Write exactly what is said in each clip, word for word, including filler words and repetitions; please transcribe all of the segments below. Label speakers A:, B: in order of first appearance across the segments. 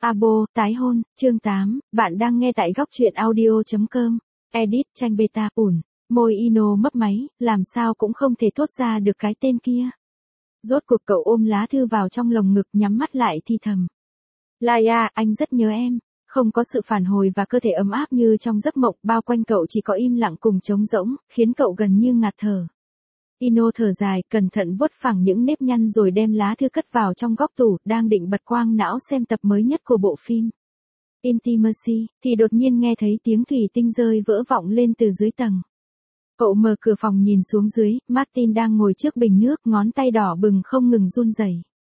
A: Abo, tái hôn, chương tám, bạn đang nghe tại góc truyện audio.com, edit, tranh beta, ủn, môi Ino mấp máy, làm sao cũng không thể thốt ra được cái tên kia. Rốt cuộc cậu ôm lá thư vào trong lồng ngực nhắm mắt lại thì thầm. Laia, anh rất nhớ em. Không có sự phản hồi và cơ thể ấm áp như trong giấc mộng, bao quanh cậu chỉ có im lặng cùng trống rỗng, khiến cậu gần như ngạt thở. Ino thở dài, cẩn thận vuốt phẳng những nếp nhăn rồi đem lá thư cất vào trong góc tủ, đang định bật quang não xem tập mới nhất của bộ phim Intimacy, thì đột nhiên nghe thấy tiếng thủy tinh rơi vỡ vọng lên từ dưới tầng. Cậu mở cửa phòng nhìn xuống dưới, Martin đang ngồi trước bình nước, ngón tay đỏ bừng không ngừng run rẩy.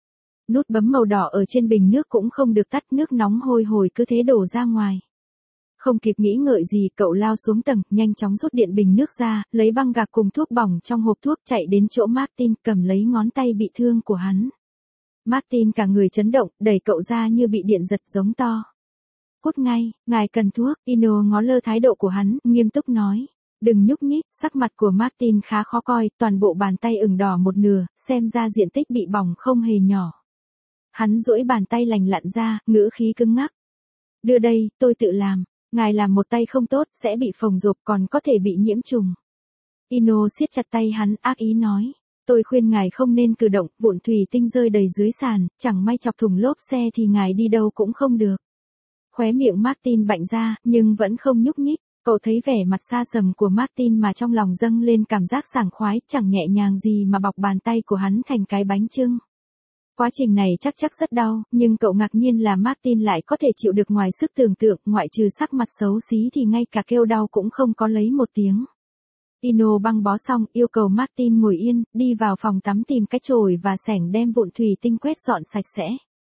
A: Nút bấm màu đỏ ở trên bình nước cũng không được tắt, nước nóng hôi hổi cứ thế đổ ra ngoài. Không kịp nghĩ ngợi gì, cậu lao xuống tầng, nhanh chóng rút điện bình nước ra, lấy băng gạc cùng thuốc bỏng trong hộp thuốc, chạy đến chỗ Martin, cầm lấy ngón tay bị thương của hắn. Martin cả người chấn động, đẩy cậu ra như bị điện giật, giống to. Cút ngay, ngài cần thuốc. Ino ngó lơ thái độ của hắn, nghiêm túc nói. Đừng nhúc nhích. Sắc mặt của Martin khá khó coi, toàn bộ bàn tay ửng đỏ một nửa, xem ra diện tích bị bỏng không hề nhỏ. Hắn duỗi bàn tay lành lặn ra, ngữ khí cứng ngắc. Đưa đây, tôi tự làm. Ngài làm một tay không tốt, sẽ bị phồng rộp, còn có thể bị nhiễm trùng. Ino siết chặt tay hắn, ác ý nói. Tôi khuyên ngài không nên cử động, vụn thủy tinh rơi đầy dưới sàn, chẳng may chọc thủng lốp xe thì ngài đi đâu cũng không được. Khóe miệng Martin bạnh ra, nhưng vẫn không nhúc nhích. Cậu thấy vẻ mặt xa sầm của Martin mà trong lòng dâng lên cảm giác sảng khoái, chẳng nhẹ nhàng gì mà bọc bàn tay của hắn thành cái bánh chưng. Quá trình này chắc chắc rất đau, nhưng cậu ngạc nhiên là Martin lại có thể chịu được ngoài sức tưởng tượng, ngoại trừ sắc mặt xấu xí thì ngay cả kêu đau cũng không có lấy một tiếng. Ino băng bó xong, yêu cầu Martin ngồi yên, đi vào phòng tắm tìm cái chổi và xẻng đem vụn thủy tinh quét dọn sạch sẽ.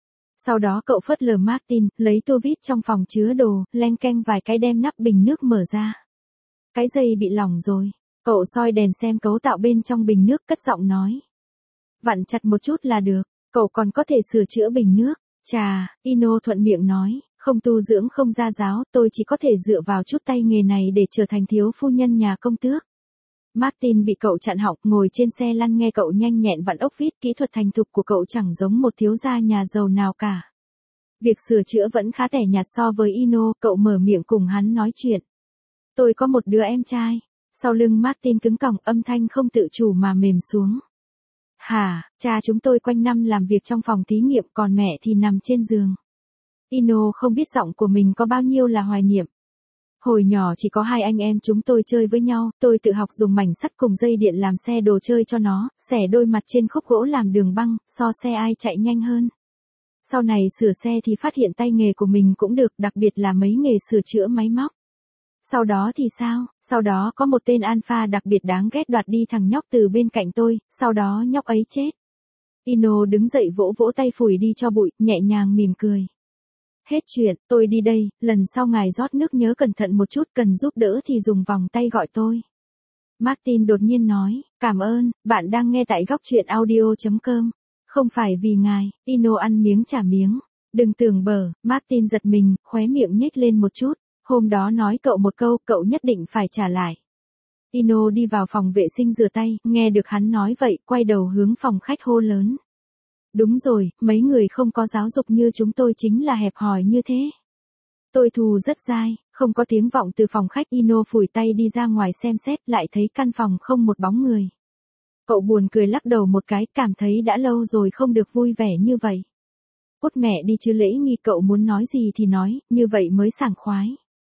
A: Sau đó cậu phớt lờ Martin, lấy tua vít trong phòng chứa đồ, len keng vài cái đem nắp bình nước mở ra. Cái dây bị lỏng rồi. Cậu soi đèn xem cấu tạo bên trong bình nước, cất giọng nói. Vặn chặt một chút là được. Cậu còn có thể sửa chữa bình nước. Chà, Ino thuận miệng nói, không tu dưỡng không gia giáo, tôi chỉ có thể dựa vào chút tay nghề này để trở thành thiếu phu nhân nhà công tước. Martin bị cậu chặn họng, ngồi trên xe lăn nghe cậu nhanh nhẹn vặn ốc vít, kỹ thuật thành thục của cậu chẳng giống một thiếu gia nhà giàu nào cả. Việc sửa chữa vẫn khá tẻ nhạt so với Ino, cậu mở miệng cùng hắn nói chuyện. Tôi có một đứa em trai. Sau lưng Martin cứng còng, âm thanh không tự chủ mà mềm xuống. Hả, cha chúng tôi quanh năm làm việc trong phòng thí nghiệm, còn mẹ thì nằm trên giường. Ino không biết giọng của mình có bao nhiêu là hoài niệm. Hồi nhỏ chỉ có hai anh em chúng tôi chơi với nhau, tôi tự học dùng mảnh sắt cùng dây điện làm xe đồ chơi cho nó, xẻ đôi mặt trên khúc gỗ làm đường băng, so xe ai chạy nhanh hơn. Sau này sửa xe thì phát hiện tay nghề của mình cũng được, đặc biệt là mấy nghề sửa chữa máy móc. Sau đó thì sao? Sau đó có một tên alpha đặc biệt đáng ghét đoạt đi thằng nhóc từ bên cạnh tôi, sau đó nhóc ấy chết. Ino đứng dậy vỗ vỗ tay phủi đi cho bụi, nhẹ nhàng mỉm cười. Hết chuyện, tôi đi đây, lần sau ngài rót nước nhớ cẩn thận một chút, cần giúp đỡ thì dùng vòng tay gọi tôi. Martin đột nhiên nói, cảm ơn, bạn đang nghe tại góc truyện audio.com. Không phải vì ngài. Ino ăn miếng trả miếng. Đừng tưởng bở. Martin giật mình, khóe miệng nhếch lên một chút. Hôm đó nói cậu một câu, cậu nhất định phải trả lại. Ino đi vào phòng vệ sinh rửa tay, nghe được hắn nói vậy, quay đầu hướng phòng khách hô lớn. Đúng rồi, mấy người không có giáo dục như chúng tôi chính là hẹp hòi như thế. Tôi thù rất dai. Không có tiếng vọng từ phòng khách. Ino phủi tay đi ra ngoài xem xét, lại thấy căn phòng không một bóng người. Cậu buồn cười lắc đầu một cái, cảm thấy đã lâu rồi không được vui vẻ như vậy. Cút mẹ đi chứ, lễ nghi cậu muốn nói gì thì nói, như vậy mới sảng khoái.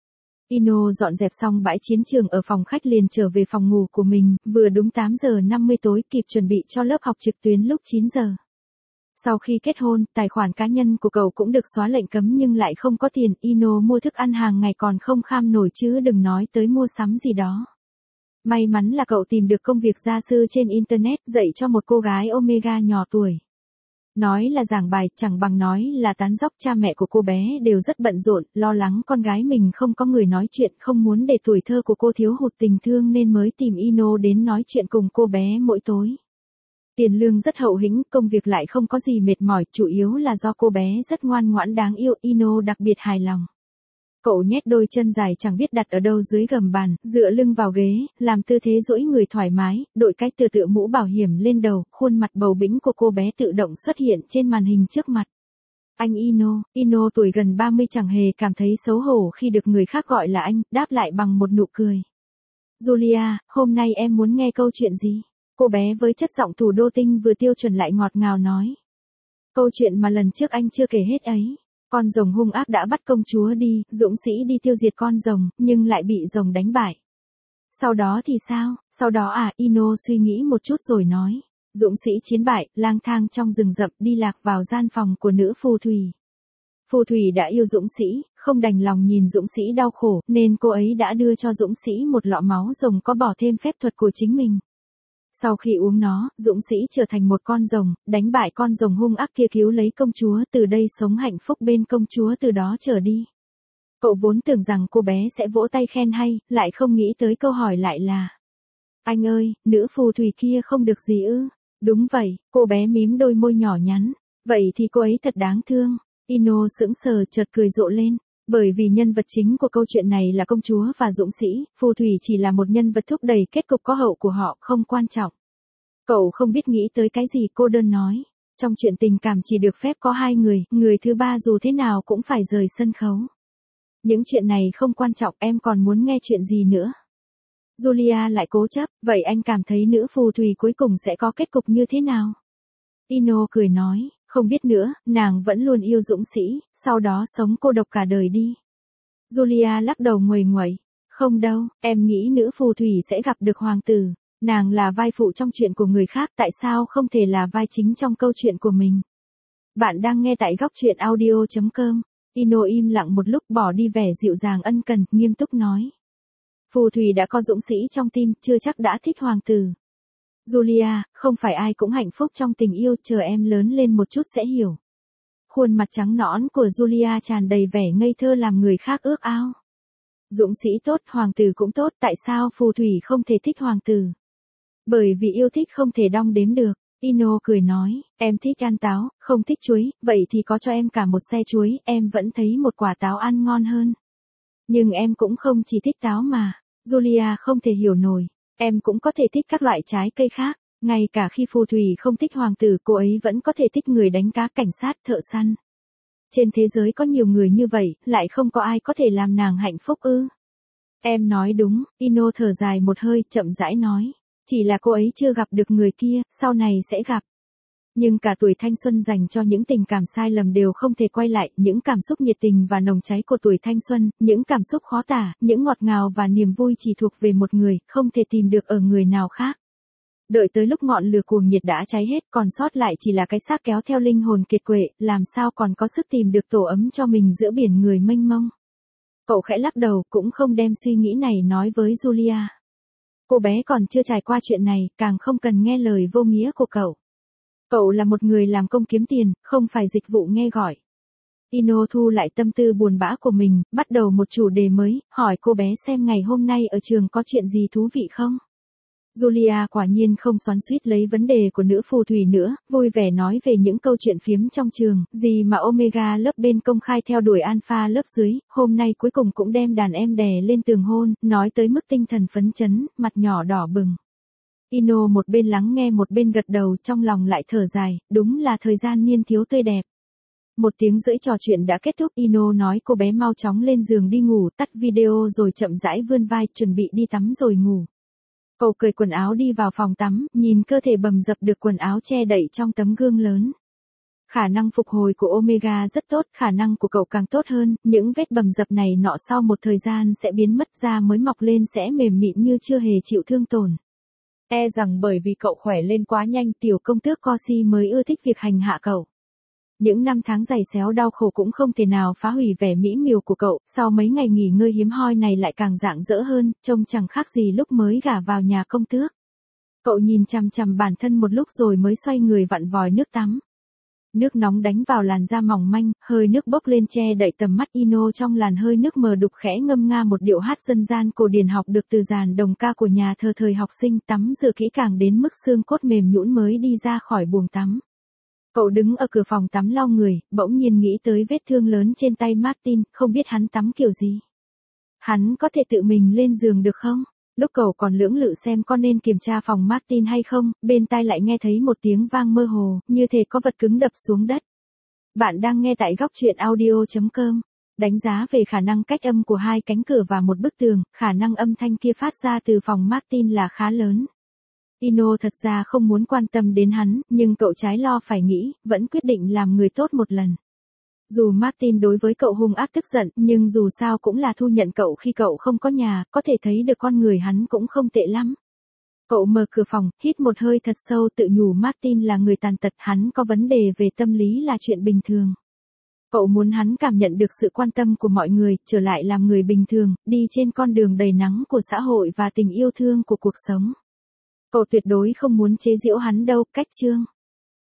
A: Ino dọn dẹp xong bãi chiến trường ở phòng khách liền trở về phòng ngủ của mình, vừa đúng tám giờ năm mươi tối, kịp chuẩn bị cho lớp học trực tuyến lúc chín giờ. Sau khi kết hôn, tài khoản cá nhân của cậu cũng được xóa lệnh cấm nhưng lại không có tiền. Ino mua thức ăn hàng ngày còn không kham nổi chứ đừng nói tới mua sắm gì đó. May mắn là cậu tìm được công việc gia sư trên Internet, dạy cho một cô gái Omega nhỏ tuổi. Nói là giảng bài, chẳng bằng nói là tán dóc. Cha mẹ của cô bé đều rất bận rộn, lo lắng con gái mình không có người nói chuyện, không muốn để tuổi thơ của cô thiếu hụt tình thương nên mới tìm Ino đến nói chuyện cùng cô bé mỗi tối. Tiền lương rất hậu hĩnh, công việc lại không có gì mệt mỏi, chủ yếu là do cô bé rất ngoan ngoãn đáng yêu, Ino đặc biệt hài lòng. Cậu nhét đôi chân dài chẳng biết đặt ở đâu dưới gầm bàn, dựa lưng vào ghế, làm tư thế duỗi người thoải mái, đội cái tựa tựa mũ bảo hiểm lên đầu, khuôn mặt bầu bĩnh của cô bé tự động xuất hiện trên màn hình trước mặt. Anh Ino, Ino tuổi gần ba mươi chẳng hề cảm thấy xấu hổ khi được người khác gọi là anh, đáp lại bằng một nụ cười. Julia, hôm nay em muốn nghe câu chuyện gì? Cô bé với chất giọng thủ đô tinh vừa tiêu chuẩn lại ngọt ngào nói. Câu chuyện mà lần trước anh chưa kể hết ấy. Con rồng hung ác đã bắt công chúa đi, dũng sĩ đi tiêu diệt con rồng, nhưng lại bị rồng đánh bại. Sau đó thì sao? Sau đó à, Ino suy nghĩ một chút rồi nói. Dũng sĩ chiến bại, lang thang trong rừng rậm đi lạc vào gian phòng của nữ phù thủy. Phù thủy đã yêu dũng sĩ, không đành lòng nhìn dũng sĩ đau khổ, nên cô ấy đã đưa cho dũng sĩ một lọ máu rồng có bỏ thêm phép thuật của chính mình. Sau khi uống nó, dũng sĩ trở thành một con rồng, đánh bại con rồng hung ác kia cứu lấy công chúa, từ đây sống hạnh phúc bên công chúa từ đó trở đi. Cậu vốn tưởng rằng cô bé sẽ vỗ tay khen hay, lại không nghĩ tới câu hỏi lại là. Anh ơi, nữ phù thủy kia không được gì ư? Đúng vậy, cô bé mím đôi môi nhỏ nhắn. Vậy thì cô ấy thật đáng thương. Ino sững sờ chợt cười rộ lên. Bởi vì nhân vật chính của câu chuyện này là công chúa và dũng sĩ, phù thủy chỉ là một nhân vật thúc đẩy kết cục có hậu của họ, không quan trọng. Cậu không biết nghĩ tới cái gì, cô đơn nói. Trong chuyện tình cảm chỉ được phép có hai người, người thứ ba dù thế nào cũng phải rời sân khấu. Những chuyện này không quan trọng, em còn muốn nghe chuyện gì nữa? Julia lại cố chấp, vậy anh cảm thấy nữ phù thủy cuối cùng sẽ có kết cục như thế nào? Ino cười nói, không biết nữa, nàng vẫn luôn yêu dũng sĩ, sau đó sống cô độc cả đời đi. Julia lắc đầu nguầy nguậy, không đâu, em nghĩ nữ phù thủy sẽ gặp được hoàng tử. Nàng là vai phụ trong chuyện của người khác, tại sao không thể là vai chính trong câu chuyện của mình? Bạn đang nghe tại góc truyện audio chấm com. Ino im lặng một lúc bỏ đi vẻ dịu dàng ân cần, nghiêm túc nói. Phù thủy đã có dũng sĩ trong tim, chưa chắc đã thích hoàng tử. Julia, không phải ai cũng hạnh phúc trong tình yêu, chờ em lớn lên một chút sẽ hiểu. Khuôn mặt trắng nõn của Julia tràn đầy vẻ ngây thơ làm người khác ước ao. Dũng sĩ tốt, hoàng tử cũng tốt, tại sao phù thủy không thể thích hoàng tử? Bởi vì yêu thích không thể đong đếm được. Ino cười nói, em thích ăn táo, không thích chuối, vậy thì có cho em cả một xe chuối, em vẫn thấy một quả táo ăn ngon hơn. Nhưng em cũng không chỉ thích táo mà. Julia không thể hiểu nổi. Em cũng có thể thích các loại trái cây khác. Ngay cả khi phù thủy không thích hoàng tử, cô ấy vẫn có thể thích người đánh cá, cảnh sát, thợ săn. Trên thế giới có nhiều người như vậy, lại không có ai có thể làm nàng hạnh phúc ư? Em nói đúng, Ino thở dài một hơi, chậm rãi nói. Chỉ là cô ấy chưa gặp được người kia, sau này sẽ gặp. Nhưng cả tuổi thanh xuân dành cho những tình cảm sai lầm đều không thể quay lại, những cảm xúc nhiệt tình và nồng cháy của tuổi thanh xuân, những cảm xúc khó tả, những ngọt ngào và niềm vui chỉ thuộc về một người, không thể tìm được ở người nào khác. Đợi tới lúc ngọn lửa cuồng nhiệt đã cháy hết, còn sót lại chỉ là cái xác kéo theo linh hồn kiệt quệ, làm sao còn có sức tìm được tổ ấm cho mình giữa biển người mênh mông. Cậu khẽ lắc đầu, cũng không đem suy nghĩ này nói với Julia. Cô bé còn chưa trải qua chuyện này, càng không cần nghe lời vô nghĩa của cậu. Cậu là một người làm công kiếm tiền, không phải dịch vụ nghe gọi. Ino thu lại tâm tư buồn bã của mình, bắt đầu một chủ đề mới, hỏi cô bé xem ngày hôm nay ở trường có chuyện gì thú vị không. Julia quả nhiên không xoắn xuýt lấy vấn đề của nữ phù thủy nữa, vui vẻ nói về những câu chuyện phiếm trong trường, gì mà Omega lớp bên công khai theo đuổi Alpha lớp dưới, hôm nay cuối cùng cũng đem đàn em đè lên tường hôn, nói tới mức tinh thần phấn chấn, mặt nhỏ đỏ bừng. Ino một bên lắng nghe một bên gật đầu, trong lòng lại thở dài, đúng là thời gian niên thiếu tươi đẹp. Một tiếng rưỡi trò chuyện đã kết thúc, Ino nói cô bé mau chóng lên giường đi ngủ, tắt video rồi chậm rãi vươn vai, chuẩn bị đi tắm rồi ngủ. Cậu cởi quần áo đi vào phòng tắm, nhìn cơ thể bầm dập được quần áo che đậy trong tấm gương lớn. Khả năng phục hồi của Omega rất tốt, khả năng của cậu càng tốt hơn, những vết bầm dập này nọ sau một thời gian sẽ biến mất, da mới mọc lên sẽ mềm mịn như chưa hề chịu thương tổn. E rằng bởi vì cậu khỏe lên quá nhanh, tiểu công tước Corsi mới ưa thích việc hành hạ cậu. Những năm tháng dày xéo đau khổ cũng không thể nào phá hủy vẻ mỹ miều của cậu, sau mấy ngày nghỉ ngơi hiếm hoi này lại càng rạng rỡ hơn, trông chẳng khác gì lúc mới gả vào nhà công tước. Cậu nhìn chằm chằm bản thân một lúc rồi mới xoay người vặn vòi nước tắm. Nước nóng đánh vào làn da mỏng manh, hơi nước bốc lên che đậy tầm mắt. Ino trong làn hơi nước mờ đục khẽ ngâm nga một điệu hát dân gian cổ điển học được từ dàn đồng ca của nhà thờ thời học sinh, tắm rửa kỹ càng đến mức xương cốt mềm nhũn mới đi ra khỏi buồng tắm. Cậu đứng ở cửa phòng tắm lau người, bỗng nhiên nghĩ tới vết thương lớn trên tay Martin, không biết hắn tắm kiểu gì. Hắn có thể tự mình lên giường được không? Lúc cậu còn lưỡng lự xem có nên kiểm tra phòng Martin hay không, bên tai lại nghe thấy một tiếng vang mơ hồ, như thể có vật cứng đập xuống đất. Bạn đang nghe tại góc truyện audio chấm com. Đánh giá về khả năng cách âm của hai cánh cửa và một bức tường, khả năng âm thanh kia phát ra từ phòng Martin là khá lớn. Eno thật ra không muốn quan tâm đến hắn, nhưng cậu trái lo phải nghĩ, vẫn quyết định làm người tốt một lần. Dù Martin đối với cậu hung ác tức giận, nhưng dù sao cũng là thu nhận cậu khi cậu không có nhà, có thể thấy được con người hắn cũng không tệ lắm. Cậu mở cửa phòng, hít một hơi thật sâu, tự nhủ Martin là người tàn tật, hắn có vấn đề về tâm lý là chuyện bình thường. Cậu muốn hắn cảm nhận được sự quan tâm của mọi người, trở lại làm người bình thường, đi trên con đường đầy nắng của xã hội và tình yêu thương của cuộc sống. Cậu tuyệt đối không muốn chế giễu hắn đâu, cách chương.